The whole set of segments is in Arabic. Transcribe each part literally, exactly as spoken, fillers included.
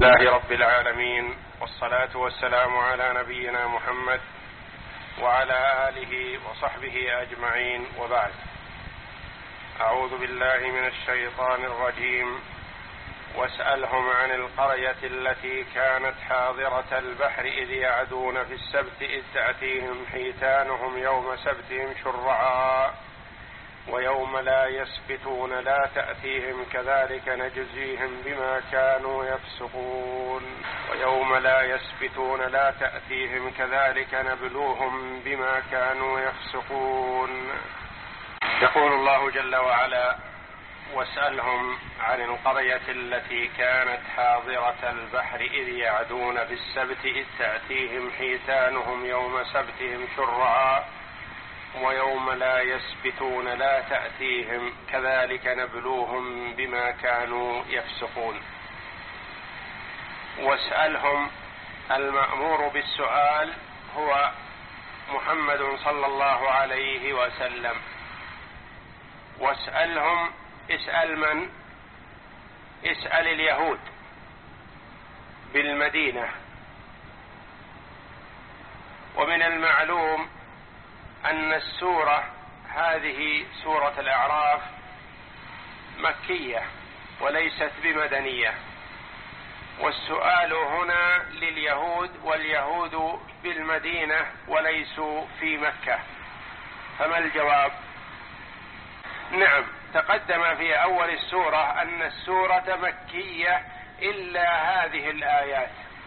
لله رب العالمين، والصلاة والسلام على نبينا محمد وعلى آله وصحبه أجمعين، وبعد. أعوذ بالله من الشيطان الرجيم. واسألهم عن القرية التي كانت حاضرة البحر إذ يعدون في السبت إذ تأتيهم حيتانهم يوم سبتهم شرعا ويوم لا يسبتون لا تأتيهم كذلك نجزيهم بما كانوا يفسقون ويوم لا يسبتون لا تأتيهم كذلك نبلوهم بما كانوا يفسقون. يقول الله جل وعلا: واسألهم عن القرية التي كانت حاضرة البحر إذ يعدون في السبت إذ تأتيهم حيتانهم يوم سبتهم شرعا ويوم لا يسبتون لا تأتيهم كذلك نبلوهم بما كانوا يفسقون. واسألهم، المأمور بالسؤال هو محمد صلى الله عليه وسلم. واسألهم، اسأل من؟ اسأل اليهود بالمدينة. ومن المعلوم أن السورة هذه سورة الأعراف مكية وليست بمدنية، والسؤال هنا لليهود، واليهود بالمدينة وليسوا في مكة، فما الجواب؟ نعم، تقدم في أول السورة أن السورة مكية إلا هذه الآيات: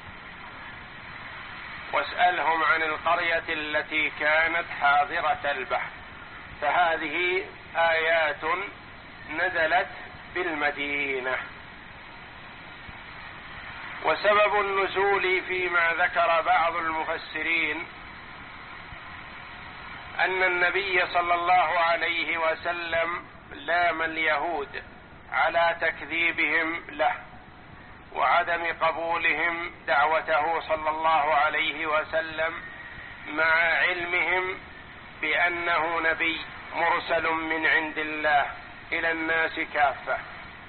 واسألهم عن القرية التي كانت حاضرة البحر، فهذه آيات نزلت بالمدينة. وسبب النزول فيما ذكر بعض المفسرين أن النبي صلى الله عليه وسلم لام اليهود على تكذيبهم له وعدم قبولهم دعوته صلى الله عليه وسلم، مع علمهم بأنه نبي مرسل من عند الله إلى الناس كافة،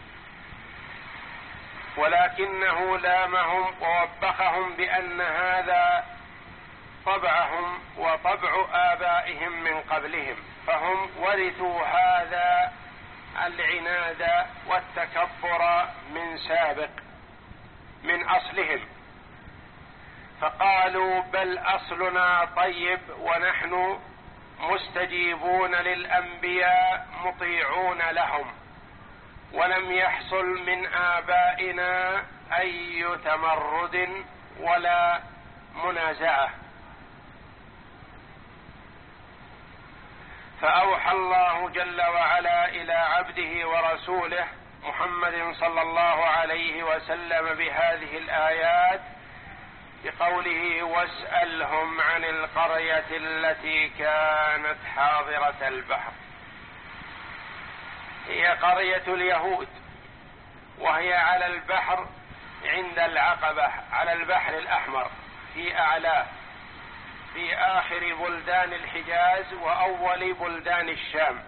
ولكنه لامهم ووبخهم بأن هذا طبعهم وطبع آبائهم من قبلهم، فهم ورثوا هذا العناد والتكبر من سابق من أصلهم، فقالوا: بل أصلنا طيب ونحن مستجيبون للأنبياء مطيعون لهم، ولم يحصل من آبائنا أي تمرد ولا منازعة. فأوحى الله جل وعلا إلى عبده ورسوله محمد صلى الله عليه وسلم بهذه الآيات بقوله: واسألهم عن القرية التي كانت حاضرة البحر. هي قرية اليهود، وهي على البحر عند العقبة، على البحر الأحمر في أعلاه، في آخر بلدان الحجاز وأول بلدان الشام،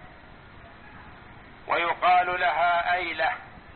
ويقال لها أيلة.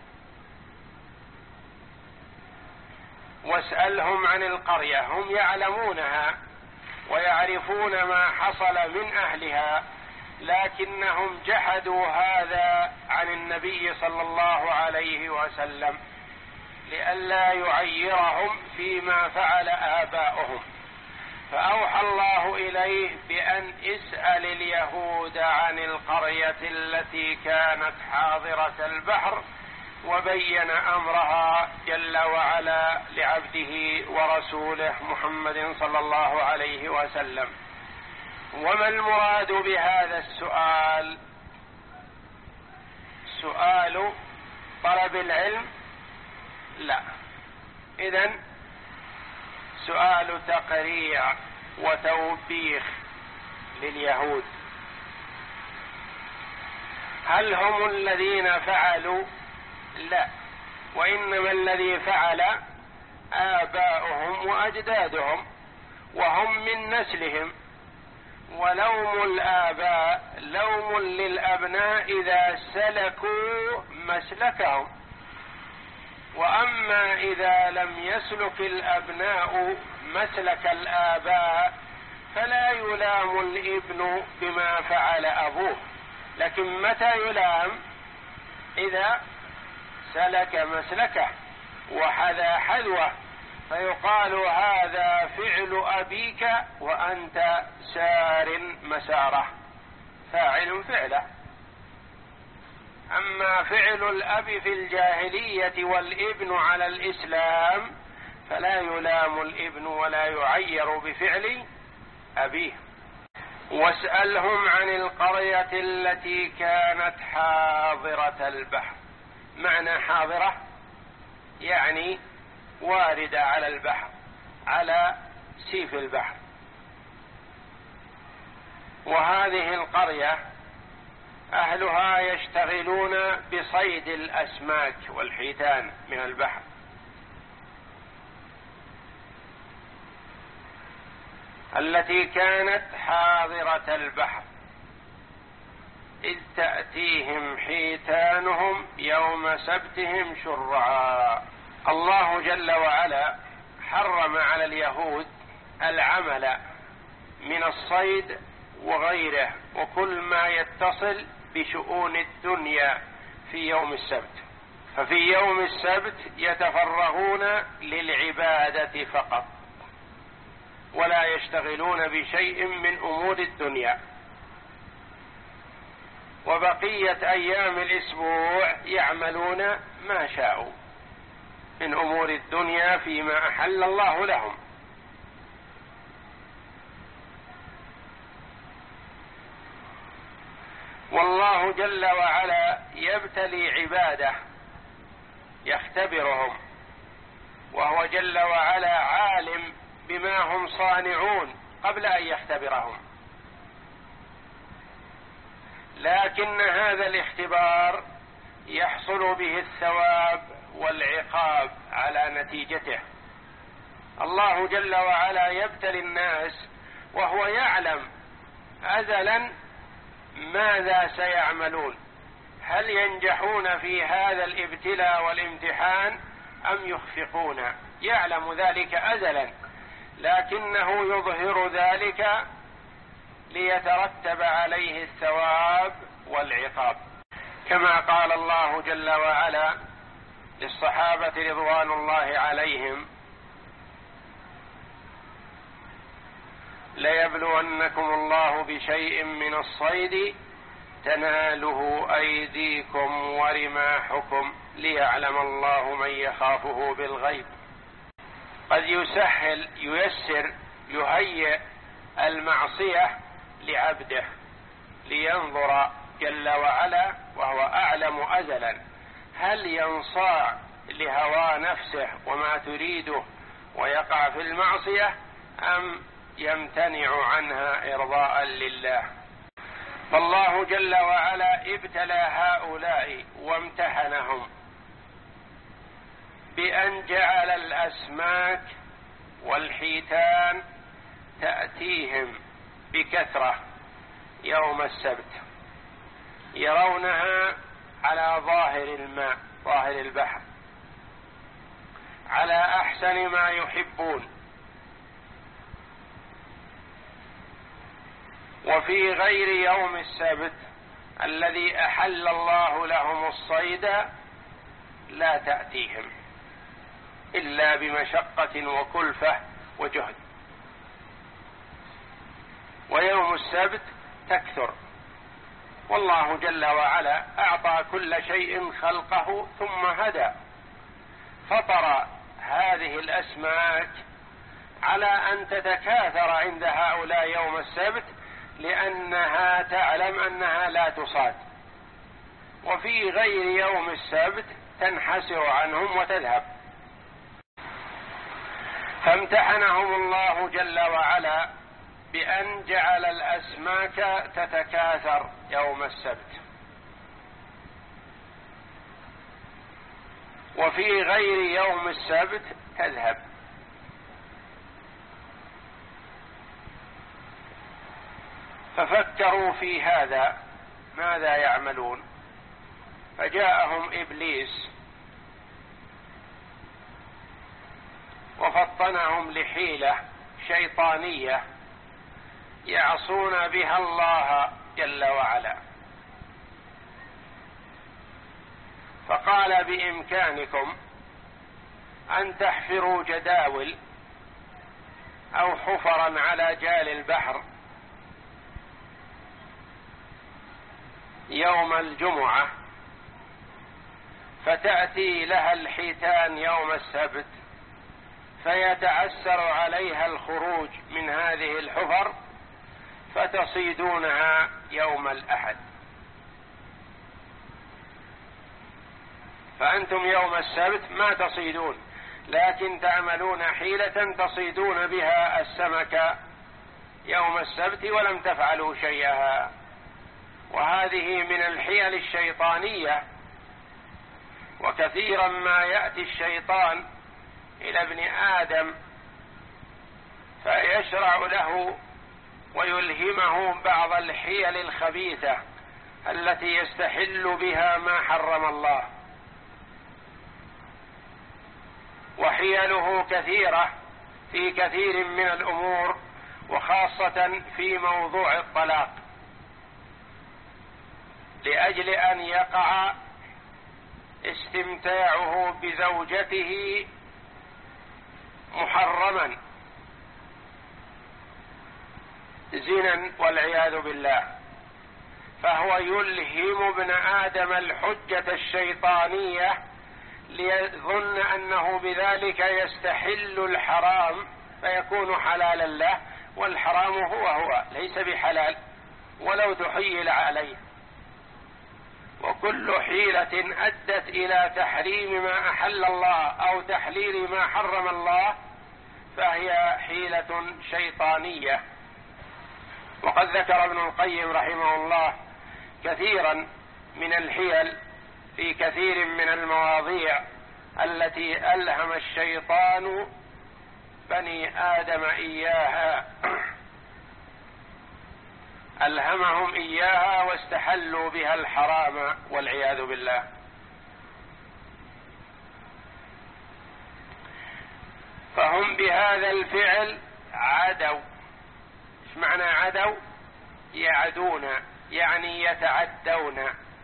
واسألهم عن القرية، هم يعلمونها ويعرفون ما حصل من أهلها، لكنهم جحدوا هذا عن النبي صلى الله عليه وسلم لئلا يعيرهم فيما فعل آباؤهم، فأوحى الله إليه بأن اسأل اليهود عن القرية التي كانت حاضرة البحر، وبين أمرها جل وعلا لعبده ورسوله محمد صلى الله عليه وسلم. وما المراد بهذا السؤال؟ سؤال طلب العلم؟ لا، إذن سؤال تقريع وتوبيخ لليهود. هل هم الذين فعلوا؟ لا، وإنما الذي فعل آباؤهم وأجدادهم، وهم من نسلهم، ولوم الآباء لوم للأبناء إذا سلكوا مسلكهم. وأما إذا لم يسلك الأبناء مسلك الآباء فلا يلام الابن بما فعل أبوه، لكن متى يلام؟ إذا سلك مسلكه وحذا حذوه، فيقال هذا فعل أبيك وأنت سار مساره، فاعل فعله. أما فعل الأب في الجاهلية والابن على الإسلام فلا يلام الابن ولا يعير بفعل أبيه. واسألهم عن القرية التي كانت حاضرة البحر. معنى حاضرة يعني واردة على البحر، على سيف البحر. وهذه القرية أهلها يشتغلون بصيد الأسماك والحيتان من البحر. التي كانت حاضرة البحر إذ تأتيهم حيتانهم يوم سبتهم شرعا. الله جل وعلا حرم على اليهود العمل من الصيد وغيره وكل ما يتصل بشؤون الدنيا في يوم السبت، ففي يوم السبت يتفرغون للعبادة فقط ولا يشتغلون بشيء من أمور الدنيا، وبقية أيام الأسبوع يعملون ما شاءوا من أمور الدنيا فيما أحل الله لهم. والله جل وعلا يبتلي عباده يختبرهم، وهو جل وعلا عالم بما هم صانعون قبل أن يختبرهم، لكن هذا الاختبار يحصل به الثواب والعقاب على نتيجته. الله جل وعلا يبتلي الناس وهو يعلم أزلا ماذا سيعملون، هل ينجحون في هذا الابتلاء والامتحان أم يخفقون، يعلم ذلك أزلا، لكنه يظهر ذلك ليترتب عليه الثواب والعقاب. كما قال الله جل وعلا للصحابة رضوان الله عليهم: ليبلونكم الله بشيء من الصيد تناله أيديكم ورماحكم ليعلم الله من يخافه بالغيب. قد يسهل ييسر يهيئ المعصية لعبده لينظر جل وعلا وهو أعلم أزلا هل ينصاع لهوى نفسه وما تريده ويقع في المعصية أم يمتنع عنها إرضاء لله. فالله جل وعلا ابتلى هؤلاء وامتحنهم بأن جعل الأسماك والحيتان تأتيهم بكثرة يوم السبت، يرونها على ظاهر الماء، ظاهر البحر، على أحسن ما يحبون. وفي غير يوم السبت الذي أحل الله لهم الصيد لا تأتيهم إلا بمشقة وكلفة وجهد، ويوم السبت تكثر. والله جل وعلا أعطى كل شيء خلقه ثم هدى، فطر هذه الأسماك على أن تتكاثر عند هؤلاء يوم السبت لأنها تعلم أنها لا تصاد، وفي غير يوم السبت تنحسر عنهم وتذهب. فامتحنهم الله جل وعلا بأن جعل الأسماك تتكاثر يوم السبت، وفي غير يوم السبت تذهب. ففكروا في هذا ماذا يعملون، فجاءهم إبليس وفطنهم لحيلة شيطانية يعصون بها الله جل وعلا. فقال بإمكانكم أن تحفروا جداول أو حفرا على جال البحر يوم الجمعة، فتأتي لها الحيتان يوم السبت، فيتعسر عليها الخروج من هذه الحفر، فتصيدونها يوم الأحد. فأنتم يوم السبت ما تصيدون، لكن تعملون حيلة تصيدون بها السمك يوم السبت ولم تفعلوا شيئا. وهذه من الحيل الشيطانية. وكثيرا ما يأتي الشيطان إلى ابن آدم فيشرع له ويلهمه بعض الحيل الخبيثة التي يستحل بها ما حرم الله. وحيله كثيرة في كثير من الأمور، وخاصة في موضوع الطلاق، لأجل أن يقع استمتاعه بزوجته محرما زنا والعياذ بالله. فهو يلهم ابن آدم الحجة الشيطانية ليظن أنه بذلك يستحل الحرام فيكون حلالا له، والحرام هو هو ليس بحلال ولو تحيل عليه. وكل حيلة أدت إلى تحريم ما أحل الله أو تحليل ما حرم الله فهي حيلة شيطانية. وقد ذكر ابن القيم رحمه الله كثيرا من الحيل في كثير من المواضيع التي ألهم الشيطان بني آدم إياها، ألهمهم إياها واستحلوا بها الحرام والعياذ بالله. فهم بهذا الفعل عدوا. ايش معنى عدوا؟ يعدون، يعني يتعدون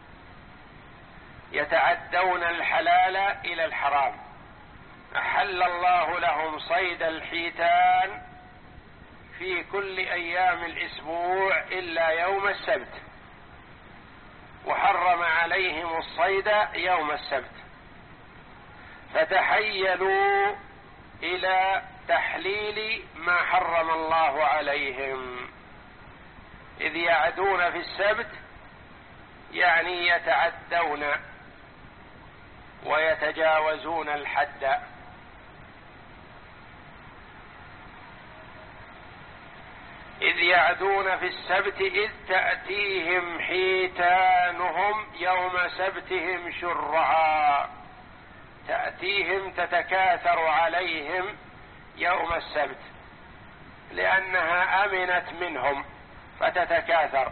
يتعدون الحلال إلى الحرام. أحل الله لهم صيد الحيتان في كل أيام الأسبوع إلا يوم السبت، وحرم عليهم الصيد يوم السبت، فتحيلوا إلى تحليل ما حرم الله عليهم، إذ يعدون في السبت يعني يتعدون ويتجاوزون الحد. إذ يعدون في السبت إذ تأتيهم حيتانهم يوم سبتهم شرعا، تأتيهم تتكاثر عليهم يوم السبت لأنها أمنت منهم فتتكاثر.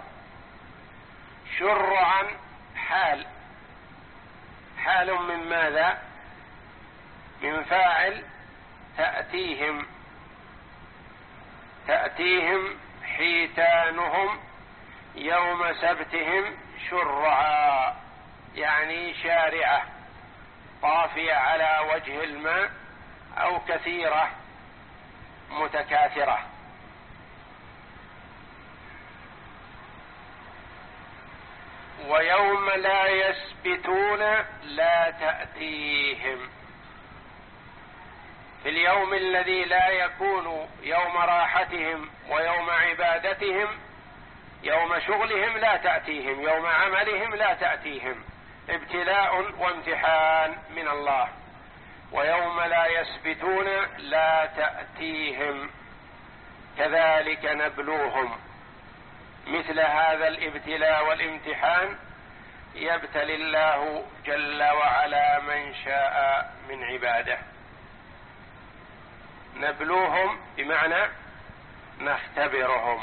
شرعا حال، حال من ماذا؟ من فاعل تأتيهم. تأتيهم حيتانهم يوم سبتهم شرعا، يعني شارعة طافية على وجه الماء أو كثيرة متكاثرة. ويوم لا يسبتون لا تأتيهم، في اليوم الذي لا يكون يوم راحتهم ويوم عبادتهم، يوم شغلهم لا تأتيهم، يوم عملهم لا تأتيهم، ابتلاء وامتحان من الله. ويوم لا يسبتون لا تأتيهم، كذلك نبلوهم. مثل هذا الابتلاء والامتحان يبتلي الله جل وعلا من شاء من عباده. نبلوهم بمعنى نختبرهم،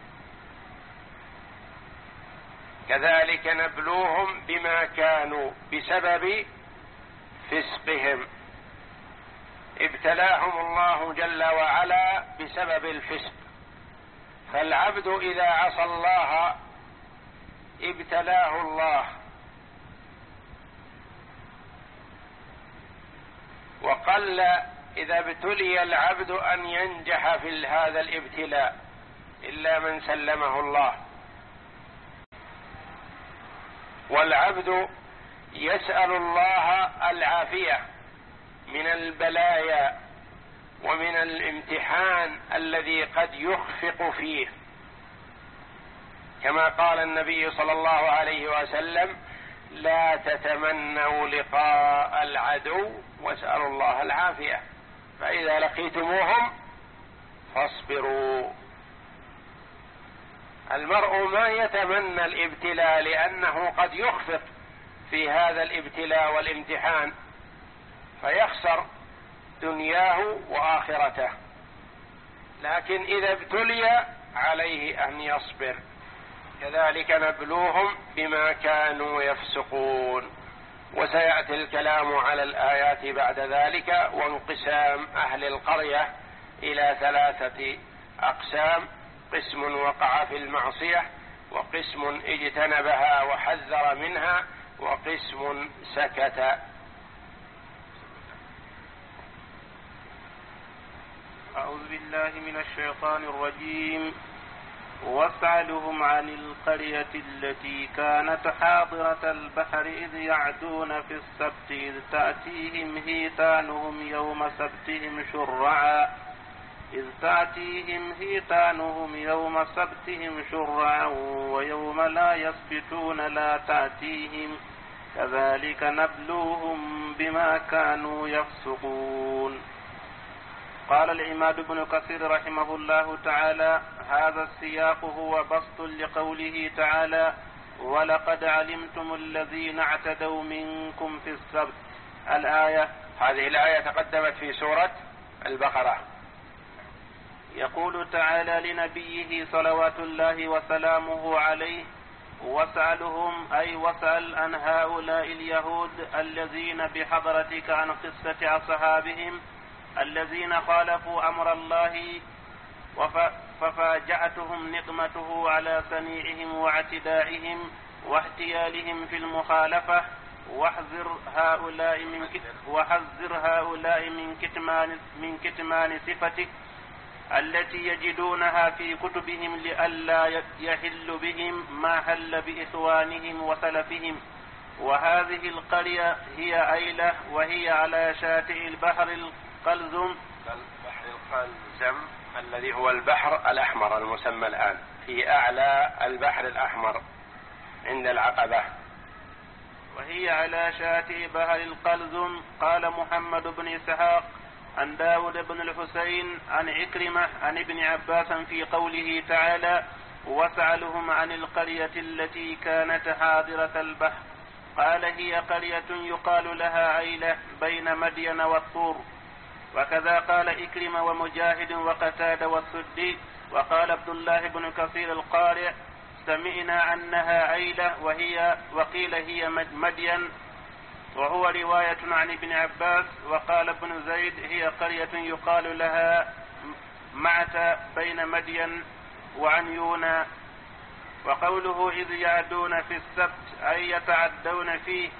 كذلك نبلوهم بما كانوا بسبب فسقهم. ابتلاهم الله جل وعلا بسبب الفسق، فالعبد إذا عصى الله ابتلاه الله، وقل إذا ابتلي العبد أن ينجح في هذا الابتلاء إلا من سلمه الله. والعبد يسأل الله العافية من البلايا ومن الامتحان الذي قد يخفق فيه، كما قال النبي صلى الله عليه وسلم: لا تتمنوا لقاء العدو واسألوا الله العافية، فإذا لقيتموهم فاصبروا. المرء ما يتمنى الابتلاء لأنه قد يخفق في هذا الابتلاء والامتحان فيخسر دنياه وآخرته، لكن إذا ابتلي عليه أن يصبر. كذلك نبلوهم بما كانوا يفسقون. وسيأتي الكلام على الآيات بعد ذلك، وانقسام أهل القرية إلى ثلاثة أقسام: قسم وقع في المعصية، وقسم اجتنبها وحذر منها، وقسم سكت. أعوذ بالله من الشيطان الرجيم. واسألهم عن القرية التي كانت حاضرة البحر إذ يعدون في السبت إذ تأتيهم هيتانهم يوم سبتهم شرعا إذ تأتيهم هيتانهم يوم سبتهم شرعا ويوم لا يسبتون لا تأتيهم كذلك نبلوهم بما كانوا يفسقون. قال العماد بن كثير رحمه الله تعالى: هذا السياق هو بسط لقوله تعالى: ولقد علمتم الذين اعتدوا منكم في السبت. الآية. هذه الآية تقدمت في سورة البقرة. يقول تعالى لنبيه صلوات الله وسلامه عليه: واسألهم، أي واسأل عن هؤلاء اليهود الذين بحضرتك عن قصة أصحابهم الذين خالفوا أمر الله ففاجأتهم نقمته على صنيعهم واعتدائهم واحتيالهم في المخالفة، واحذر هؤلاء من وحذر هؤلاء من كتمان من كتمان صفتك التي يجدونها في كتبهم لئلا يحل بهم ما حل بإخوانهم وسلفهم. وهذه القرية هي أيلة، وهي على شاطئ البحر القلزم البحر القلزم الذي هو البحر الأحمر المسمى الآن، في أعلى البحر الأحمر عند العقبة. وهي على شاطئ بحر القلزم. قال محمد بن إسحاق عن داود بن الحسين عن عكرمة عن ابن عباس في قوله تعالى: واسألهم عن القرية التي كانت حاضرة البحر، قال: هي قرية يقال لها أيلة بين مدين والطور. وكذا قال إكرمة ومجاهد وقتادة والسدي. وقال عبد الله بن كثير القارئ: سمعنا أنها أيلة وهي وقيل هي مدين، وهو رواية عن ابن عباس. وقال ابن زيد: هي قرية يقال لها معت بين مدين وعنيونا. وقوله إذ يعدون في السبت أي يتعدون فيه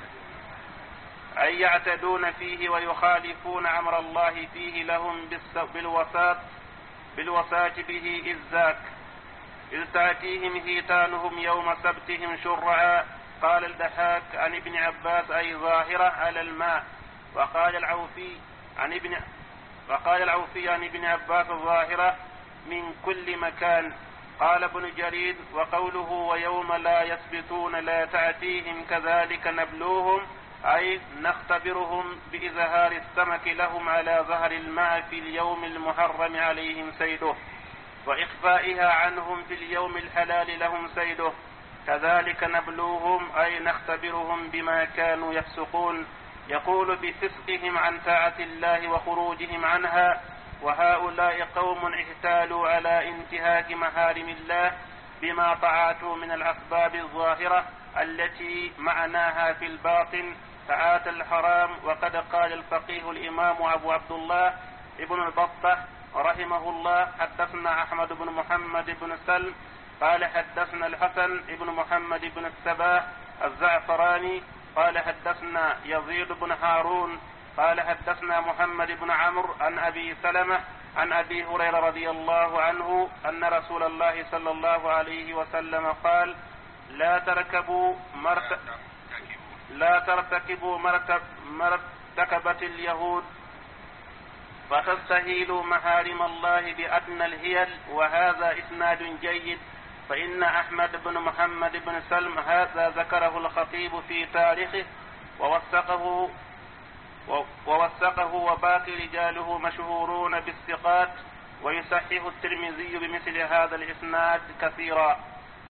أي يعتدون فيه ويخالفون أمر الله فيه لهم بالوساط بالوساط به إذ ذاك إذ تأتيهم هيتانهم يوم سبتهم شرعا. قال الضحاك عن ابن عباس: أي ظاهرة على الماء. وقال العوفي عن ابن وقال العوفي عن ابن عباس: ظاهرة من كل مكان. قال ابن جرير: وقوله ويوم لا يثبتون لا تأتيهم كذلك نبلوهم، أي نختبرهم بإظهار السمك لهم على ظهر الماء في اليوم المحرم عليهم صيده، وإخفائها عنهم في اليوم الحلال لهم صيده، كذلك نبلوهم أي نختبرهم بما كانوا يفسقون. يقول بفسقهم عن طاعة الله وخروجهم عنها. وهؤلاء قوم احتالوا على انتهاك محارم الله بما طاعته من الأسباب الظاهرة التي معناها في الباطن، تعاتى الحرام. وقد قال الفقيه الإمام أبو عبد الله ابن البطة رحمه الله: حدثنا أحمد بن محمد بن سلم قال حدثنا الحسن بن محمد بن السباح الزعفراني قال حدثنا يزيد بن هارون قال حدثنا محمد بن عمرو عن أبي سلمة عن أبي هريرة رضي الله عنه أن رسول الله صلى الله عليه وسلم قال: لا تركبوا مرت... لا ترتكبوا مرتب... مرتكبة اليهود فتستهيلوا محارم الله بأدنى الهيل. وهذا إسناد جيد. فإن أحمد بن محمد بن سلم هذا ذكره الخطيب في تاريخه ووثقه ووثقه وباقي رجاله مشهورون بالثقات، ويصحح الترمذي بمثل هذا الإسناد كثيرا.